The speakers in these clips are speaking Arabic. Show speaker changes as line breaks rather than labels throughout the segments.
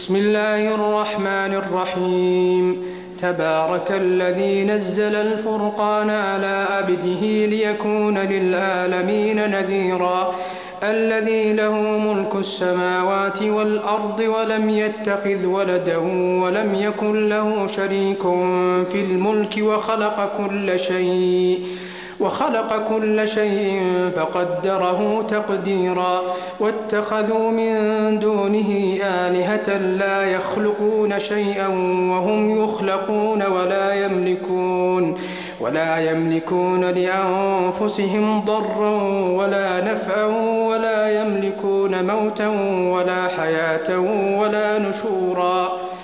بسم الله الرحمن الرحيم. تبارك الذي نزل الفرقان على عبده ليكون للعالمين نذيرا. الذي له ملك السماوات والأرض ولم يتخذ ولدا ولم يكن له شريك في الملك وخلق كل شيء فقدره تقديرا. واتخذوا من دونه آلهة لا يخلقون شيئا وهم يخلقون ولا يملكون لأنفسهم ضرا ولا نفعا ولا يملكون موتا ولا حياة ولا نشورا.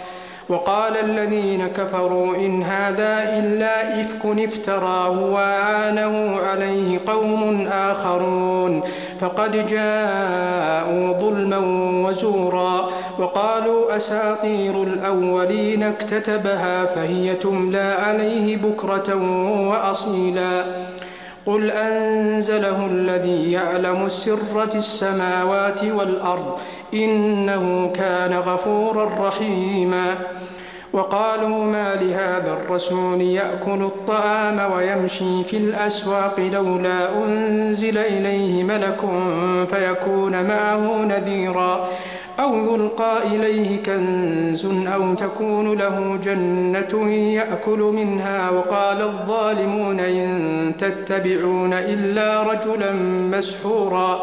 وقال الذين كفروا إن هذا إلا إفك افتراه وأعانه عليه قوم آخرون فقد جاءوا ظلما وزورا. وقالوا أساطير الأولين اكتتبها فهي تملى عليه بكرة وأصيلا. قل أنزله الذي يعلم السر في السماوات والأرض إنه كان غفورا رحيما. وقالوا ما لهذا الرسول يأكل الطعام ويمشي في الأسواق لولا أنزل إليه ملك فيكون معه نذيرا أو يلقى إليه كنز أو تكون له جنة يأكل منها. وقال الظالمون إن تتبعون إلا رجلا مسحورا.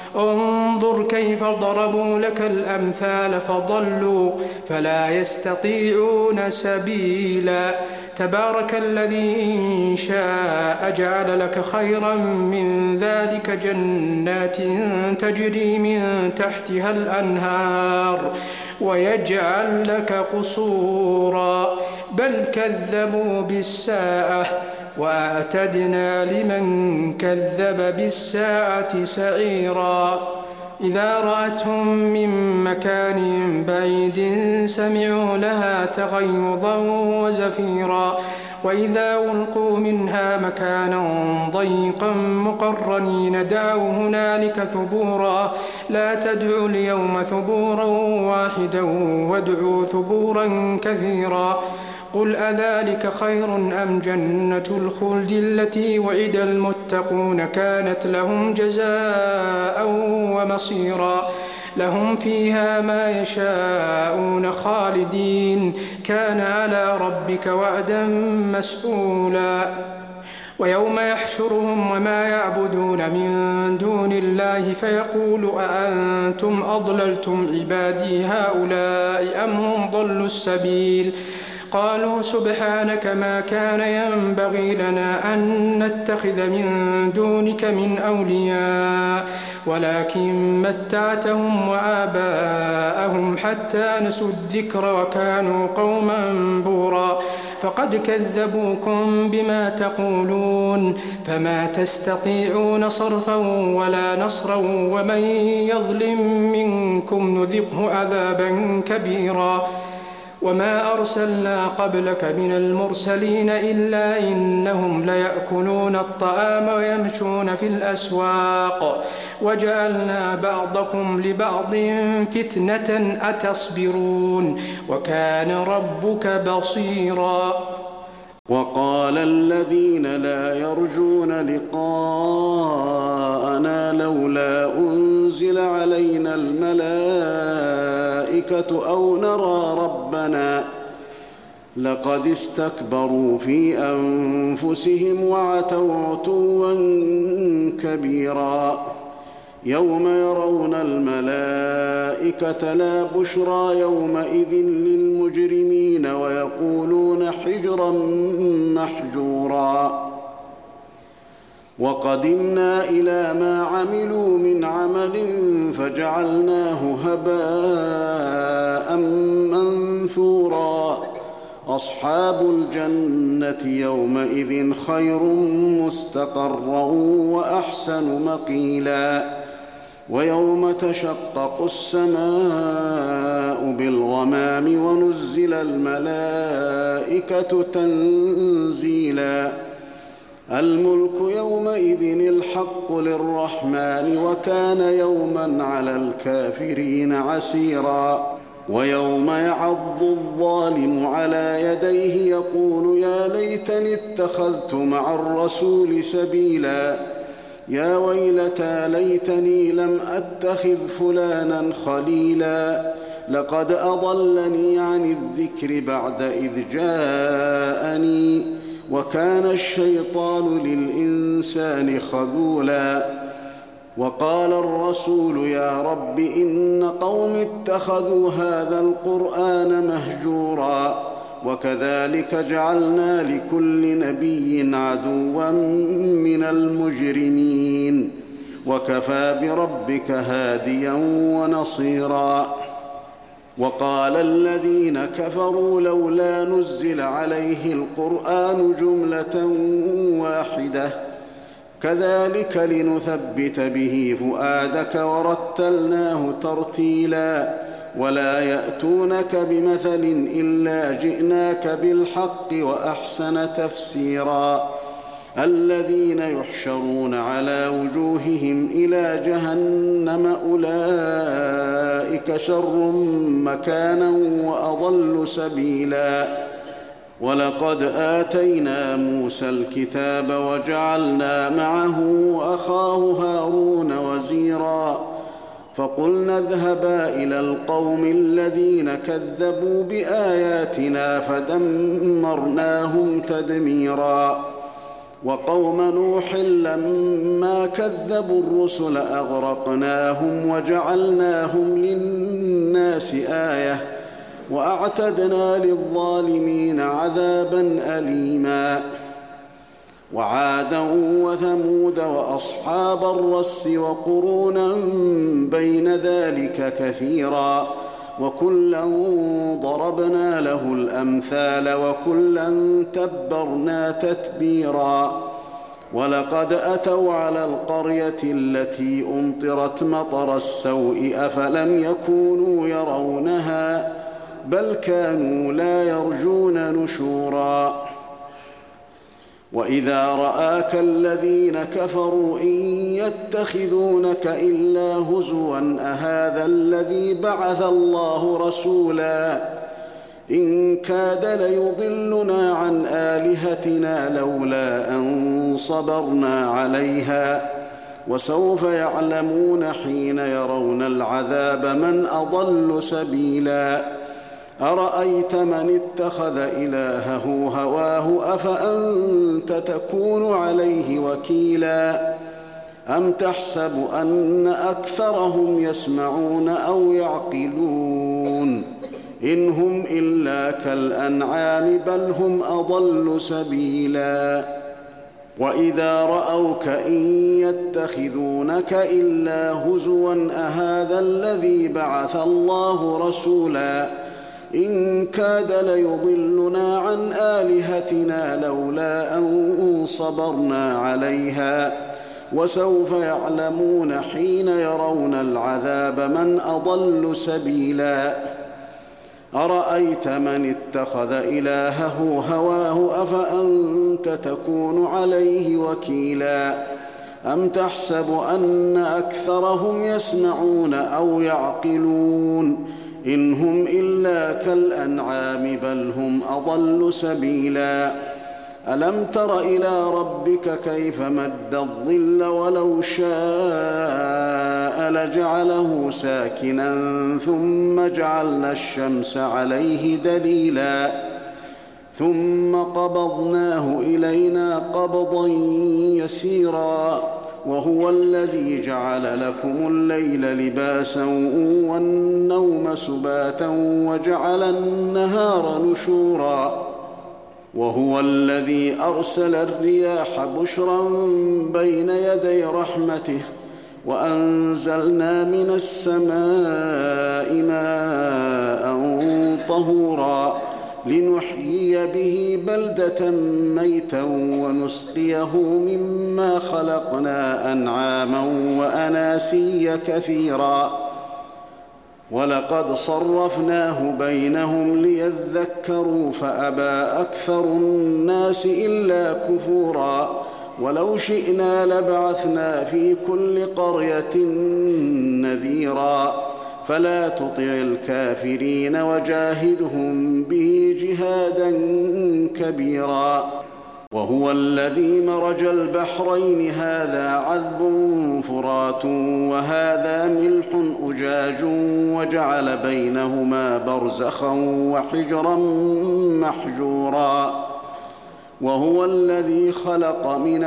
انظر كيف ضربوا لك الأمثال فضلوا فلا يستطيعون سبيلا. تبارك الذي إن شاء جعل لك خيرا من ذلك جنات تجري من تحتها الأنهار ويجعل لك قصورا. بل كذبوا بالساعة وأعتدنا لمن كذب بالساعة سعيرا. إذا رأتهم من مكان بعيد سمعوا لها تغيظا وزفيرا. وإذا ألقوا منها مكانا ضيقا مقرنين دعوا هنالك ثبورا. لا تدعوا اليوم ثبورا واحدا وادعوا ثبورا كثيرا. قل أذلك خير أم جنة الخلد التي وعد المتقون كانت لهم جزاء ومصيرا. لهم فيها ما يشاءون خالدين كان على ربك وعدا مسئولا. ويوم يحشرهم وما يعبدون من دون الله فيقول أأنتم أضللتم عبادي هؤلاء أم هم ضلوا السبيل. قالوا سبحانك ما كان ينبغي لنا أن نتخذ من دونك من أولياء ولكن متعتهم وآباءهم حتى نسوا الذكر وكانوا قوما بورا. فقد كذبوكم بما تقولون فما تستطيعون صرفا ولا نصرا ومن يظلم منكم نذقه عذابا كبيرا. وما أرسلنا قبلك من المرسلين إلا إنهم ليأكلون الطعام ويمشون في الأسواق وجعلنا بعضكم لبعض فتنة أتصبرون وكان ربك بصيرا.
وقال الذين لا يرجون لقاءنا لولا أنزل علينا الملائكة أو نرى ربنا لقد استكبروا في أنفسهم وعتوا عتوا كبيرا. يوم يرون الملائكة لا بشرى يومئذ للمجرمين ويقولون حجرا محجورا. وقدمنا إلى ما عملوا من عمل فجعلناه هباء منثورا. أصحاب الجنة يومئذ خير مستقرا وأحسن مقيلا. ويوم تشقق السماء بالغمام ونزل الملائكة تنزيلا. الملك يومئذ الحق للرحمن وكان يوما على الكافرين عسيرا. ويوم يعض الظالم على يديه يقول يا ليتني اتخذت مع الرسول سبيلا يا ويلتى ليتني لم أتخذ فلانا خليلا لقد أضلني عن الذكر بعد إذ جاءني وكان الشيطان للإنسان خذولا وقال الرسول يا رب إن قوم اتخذوا هذا القرآن مهجورا وكذلك جعلنا لكل نبي عدوا من المجرمين وكفى بربك هاديا ونصيرا وقال الذين كفروا لولا نزل عليه القرآن جملة واحدة كذلك لنثبت به فؤادك ورتلناه ترتيلا ولا يأتونك بمثل إلا جئناك بالحق وأحسن تفسيرا الذين يحشرون على وجوههم إلى جهنم أولئك شر مكانا وأضل سبيلا ولقد آتينا موسى الكتاب وجعلنا معه أخاه هارون وزيرا فقلنا اذهبا إلى القوم الذين كذبوا بآياتنا فدمرناهم تدميرا وقوم نوح لما كذبوا الرسل أغرقناهم وجعلناهم للناس آية وأعتدنا للظالمين عذابا أليما وعادا وثمود وأصحاب الرس وقرونا بين ذلك كثيرا وكلا ضربنا له الأمثال وكلا تبرنا تتبيرا ولقد أتوا على القرية التي أمطرت مطر السوء أفلم يكونوا يرونها بل كانوا لا يرجون نشورا وإذا رآك الذين كفروا إن يتخذونك إلا هزوا أهذا الذي بعث الله رسولا إن كاد ليضلنا عن آلهتنا لولا أن صبرنا عليها وسوف يعلمون حين يرون العذاب من أضل سبيلا أرأيت من اتخذ إلهه هواه أفأنت تكون عليه وكيلا أم تحسب أن أكثرهم يسمعون أو يعقلون إن هم إلا كالأنعام بل هم أضل سبيلا وإذا رأوك إن يتخذونك إلا هزوا أهذا الذي بعث الله رسولا إن كاد ليضلنا عن آلهتنا لولا أن صبرنا عليها وسوف يعلمون حين يرون العذاب من أضل سبيلا أرأيت من اتخذ إلهه هواه أفأنت تكون عليه وكيلا أم تحسب أن أكثرهم يسمعون أو يعقلون إن هم إلا كالأنعام بل هم أضل سبيلا ألم تر إلى ربك كيف مد الظل ولو شاء لجعله ساكنا ثم جعلنا الشمس عليه دليلا ثم قبضناه إلينا قبضا يسيرا وهو الذي جعل لكم الليل لباسا والنوم سباتا وجعل النهار نشورا وهو الذي أرسل الرياح بشرا بين يدي رحمته وأنزلنا من السماء ماء طهورا لنحيي به بلدة ميتا ونسقيه مما خلقنا أنعاما وأناسيا كثيرا ولقد صرفناه بينهم ليذكروا فأبى أكثر الناس إلا كفورا ولو شئنا لبعثنا في كل قرية نذيرا فلا تطع الكافرين وجاهدهم به جهادا كبيرا. وهو الذي مرج البحرين هذا عذب فرات وهذا ملح أجاج وجعل بينهما برزخا وحجرا محجورا. وهو الذي خلق من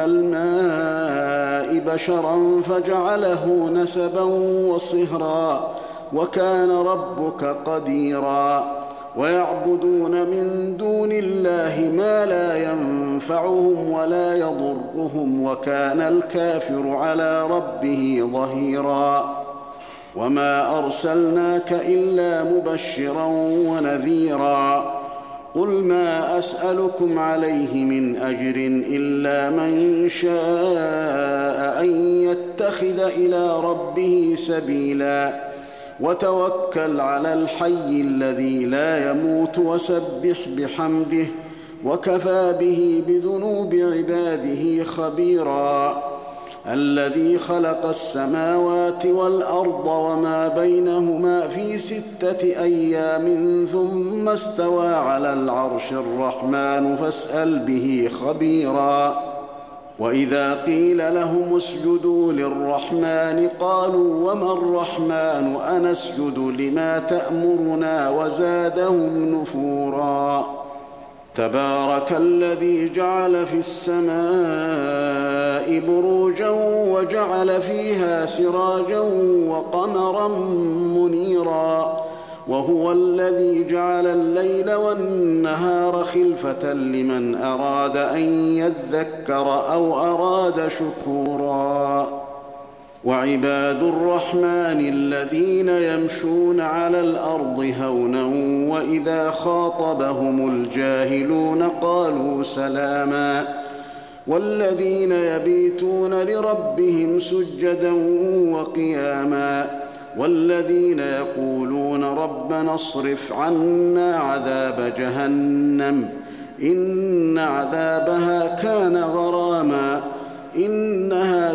الماء بشرا فجعله نسبا وصهرا وكان ربك قديرا. ويعبدون من دون الله ما لا ينفعهم ولا يضرهم وكان الكافر على ربه ظهيرا. وما أرسلناك إلا مبشرا ونذيرا. قل ما أسألكم عليه من أجر إلا من شاء أن يتخذ إلى ربه سبيلا. وتوكل على الحي الذي لا يموت وسبح بحمده وكفى به بذنوب عباده خبيرا. الذي خلق السماوات والأرض وما بينهما في 6 أيام ثم استوى على العرش الرحمن فاسأل به خبيرا. وإذا قيل لهم اسجدوا للرحمن قالوا وما الرحمن أنسجد لما تأمرنا وزادهم نفورا. تبارك الذي جعل في السماء بروجا وجعل فيها سراجا وقمرا منيرا. وهو الذي جعل الليل والنهار خلفة لمن أراد أن يذكر أو أراد شكورا. وعباد الرحمن الذين يمشون على الأرض هونا وإذا خاطبهم الجاهلون قالوا سلاما. والذين يبيتون لربهم سجدا وقياما. والذين يقولون ربنا اصرف عنا عذاب جهنم إن عذابها كان غراما إنها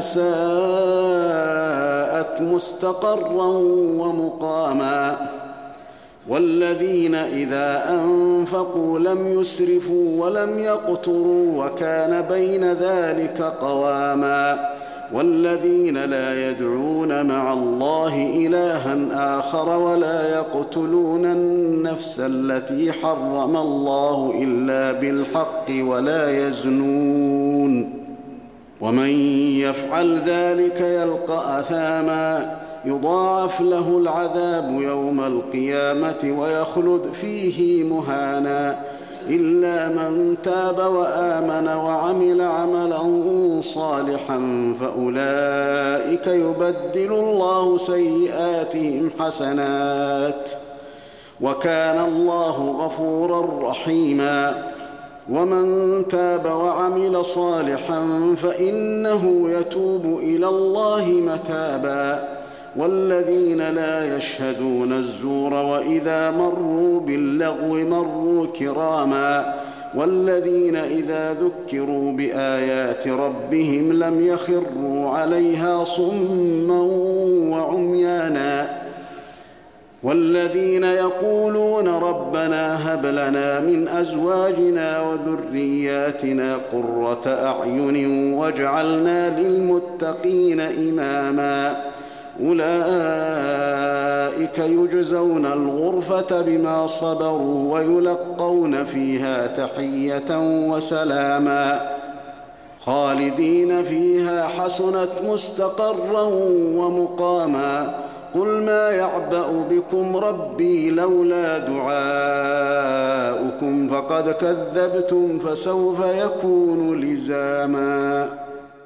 ساءت مستقرا ومقاما. والذين إذا أنفقوا لم يسرفوا ولم يقتروا وكان بين ذلك قواما. والذين لا يدعون مع الله إلها آخر ولا يقتلون النفس التي حرم الله إلا بالحق ولا يزنون. ومن يفعل ذلك يلقى أثاما يضاعف له العذاب يوم القيامة ويخلد فيه مهانا إلا من تاب وآمن وعمل عملا صالحا فأولئك يبدل الله سيئاتهم حسنات وكان الله غفورا رحيما. ومن تاب وعمل صالحا فإنه يتوب إلى الله متابا. والذين لا يشهدون الزور وإذا مروا باللغو مروا كراما. والذين إذا ذكروا بآيات ربهم لم يخروا عليها صما وعميانا. والذين يقولون ربنا هب لنا من أزواجنا وذرياتنا قرة أعين واجعلنا للمتقين إماما. أولئك يجزون الغرفة بما صبروا ويلقون فيها تحية وسلاما خالدين فيها حسنت مستقرا ومقاما. قل ما يعبأ بكم ربي لولا دعاؤكم فقد كذبتم فسوف يكون لزاما.